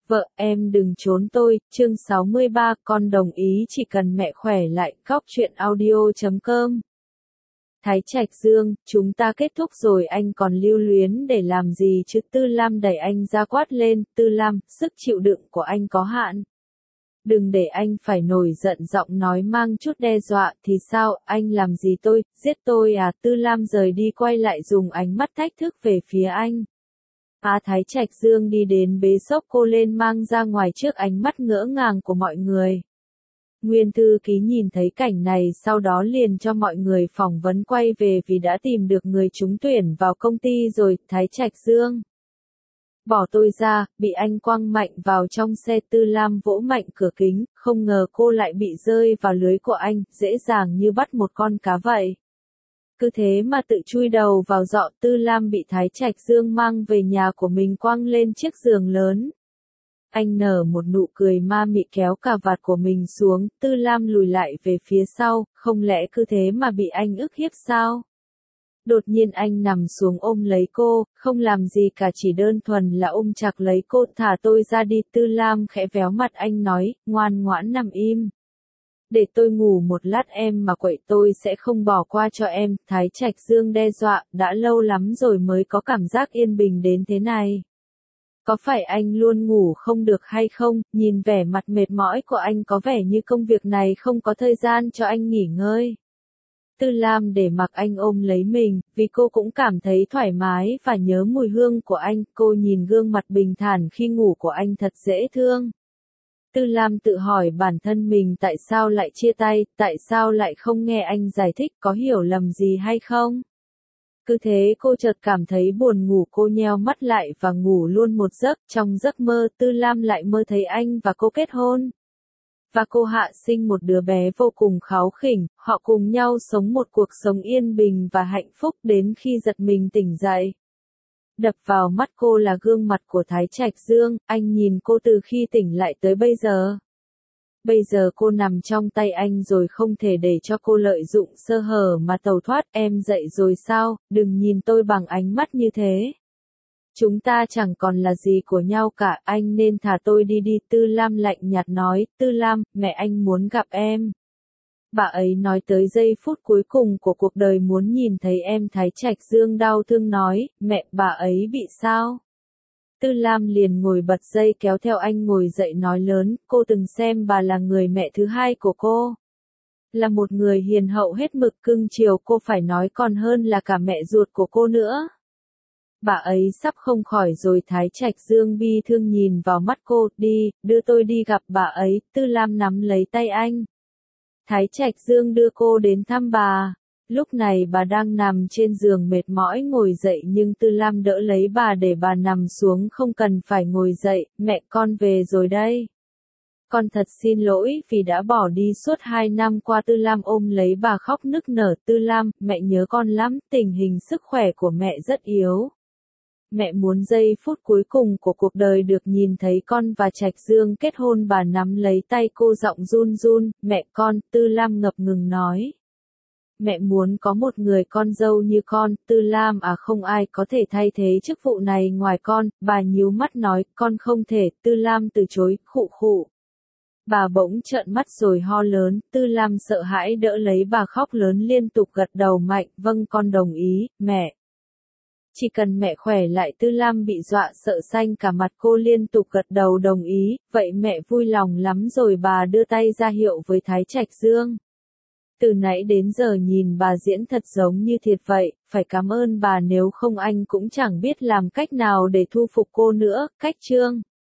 Vợ, em đừng trốn tôi, chương 63, con đồng ý chỉ cần mẹ khỏe lại, Góc truyện audio.com. Thái Trạch Dương, chúng ta kết thúc rồi anh còn lưu luyến để làm gì chứ? Tư Lam đẩy anh ra quát lên, Tư Lam, sức chịu đựng của anh có hạn. Đừng để anh phải nổi giận, giọng nói mang chút đe dọa, thì sao, anh làm gì tôi, giết tôi à? Tư Lam rời đi quay lại dùng ánh mắt thách thức về phía anh. Thái Trạch Dương đi đến bế xốc cô lên mang ra ngoài trước ánh mắt ngỡ ngàng của mọi người. Nguyên thư ký nhìn thấy cảnh này sau đó liền cho mọi người phỏng vấn quay về vì đã tìm được người trúng tuyển vào công ty rồi. Thái Trạch Dương, bỏ tôi ra, bị anh quăng mạnh vào trong xe. Tư Lam vỗ mạnh cửa kính, không ngờ cô lại bị rơi vào lưới của anh, dễ dàng như bắt một con cá vậy. Cứ thế mà tự chui đầu vào giọ. Tư Lam bị Thái Trạch Dương mang về nhà của mình quăng lên chiếc giường lớn. Anh nở một nụ cười ma mị kéo cà vạt của mình xuống. Tư Lam lùi lại về phía sau, không lẽ cứ thế mà bị anh ức hiếp sao? Đột nhiên anh nằm xuống ôm lấy cô, không làm gì cả, chỉ đơn thuần là ôm chặt lấy cô. Thả tôi ra đi. Tư Lam khẽ véo mặt anh nói, ngoan ngoãn nằm im. Để tôi ngủ một lát, em mà quậy tôi sẽ không bỏ qua cho em. Thái Trạch Dương đe dọa, đã lâu lắm rồi mới có cảm giác yên bình đến thế này. Có phải anh luôn ngủ không được hay không? Nhìn vẻ mặt mệt mỏi của anh có vẻ như công việc này không có thời gian cho anh nghỉ ngơi. Tư Lam để mặc anh ôm lấy mình, vì cô cũng cảm thấy thoải mái và nhớ mùi hương của anh. Cô nhìn gương mặt bình thản khi ngủ của anh thật dễ thương. Tư Lam tự hỏi bản thân mình tại sao lại chia tay, tại sao lại không nghe anh giải thích, có hiểu lầm gì hay không? Cứ thế cô chợt cảm thấy buồn ngủ, cô nheo mắt lại và ngủ luôn một giấc. Trong giấc mơ, Tư Lam lại mơ thấy anh và cô kết hôn. Và cô hạ sinh một đứa bé vô cùng kháu khỉnh, họ cùng nhau sống một cuộc sống yên bình và hạnh phúc đến khi giật mình tỉnh dậy. Đập vào mắt cô là gương mặt của Thái Trạch Dương, anh nhìn cô từ khi tỉnh lại tới bây giờ. Bây giờ cô nằm trong tay anh rồi, không thể để cho cô lợi dụng sơ hở mà tẩu thoát. Em dậy rồi sao, đừng nhìn tôi bằng ánh mắt như thế. Chúng ta chẳng còn là gì của nhau cả, anh nên thả tôi đi đi. Tư Lam lạnh nhạt nói, Tư Lam, mẹ anh muốn gặp em. Bà ấy nói tới giây phút cuối cùng của cuộc đời muốn nhìn thấy em. Thái Trạch Dương đau thương nói, mẹ, bà ấy bị sao? Tư Lam liền ngồi bật dậy kéo theo anh ngồi dậy nói lớn, cô từng xem bà là người mẹ thứ hai của cô. Là một người hiền hậu hết mực cưng chiều cô, phải nói còn hơn là cả mẹ ruột của cô nữa. Bà ấy sắp không khỏi rồi. Thái Trạch Dương bi thương nhìn vào mắt cô, đi, đưa tôi đi gặp bà ấy. Tư Lam nắm lấy tay anh. Thái Trạch Dương đưa cô đến thăm bà. Lúc này bà đang nằm trên giường mệt mỏi ngồi dậy, nhưng Tư Lam đỡ lấy bà để bà nằm xuống. Không cần phải ngồi dậy, mẹ, con về rồi đây. Con thật xin lỗi vì đã bỏ đi suốt 2 năm qua. Tư Lam ôm lấy bà khóc nức nở. Tư Lam, mẹ nhớ con lắm, tình hình sức khỏe của mẹ rất yếu. Mẹ muốn giây phút cuối cùng của cuộc đời được nhìn thấy con và Trạch Dương kết hôn. Bà nắm lấy tay cô giọng run run, mẹ con. Tư Lam ngập ngừng nói. Mẹ muốn có một người con dâu như con. Tư Lam à, không ai có thể thay thế chức vụ này ngoài con. Bà nhíu mắt nói, con không thể. Tư Lam từ chối, khụ khụ. Bà bỗng trợn mắt rồi ho lớn. Tư Lam sợ hãi đỡ lấy bà khóc lớn liên tục gật đầu mạnh, vâng con đồng ý, mẹ. Chỉ cần mẹ khỏe lại. Tư Lam bị dọa sợ xanh cả mặt, cô liên tục gật đầu đồng ý, vậy mẹ vui lòng lắm rồi. Bà đưa tay ra hiệu với Thái Trạch Dương. Từ nãy đến giờ nhìn bà diễn thật giống như thiệt vậy, phải cảm ơn bà, nếu không anh cũng chẳng biết làm cách nào để thu phục cô nữa. Cách chương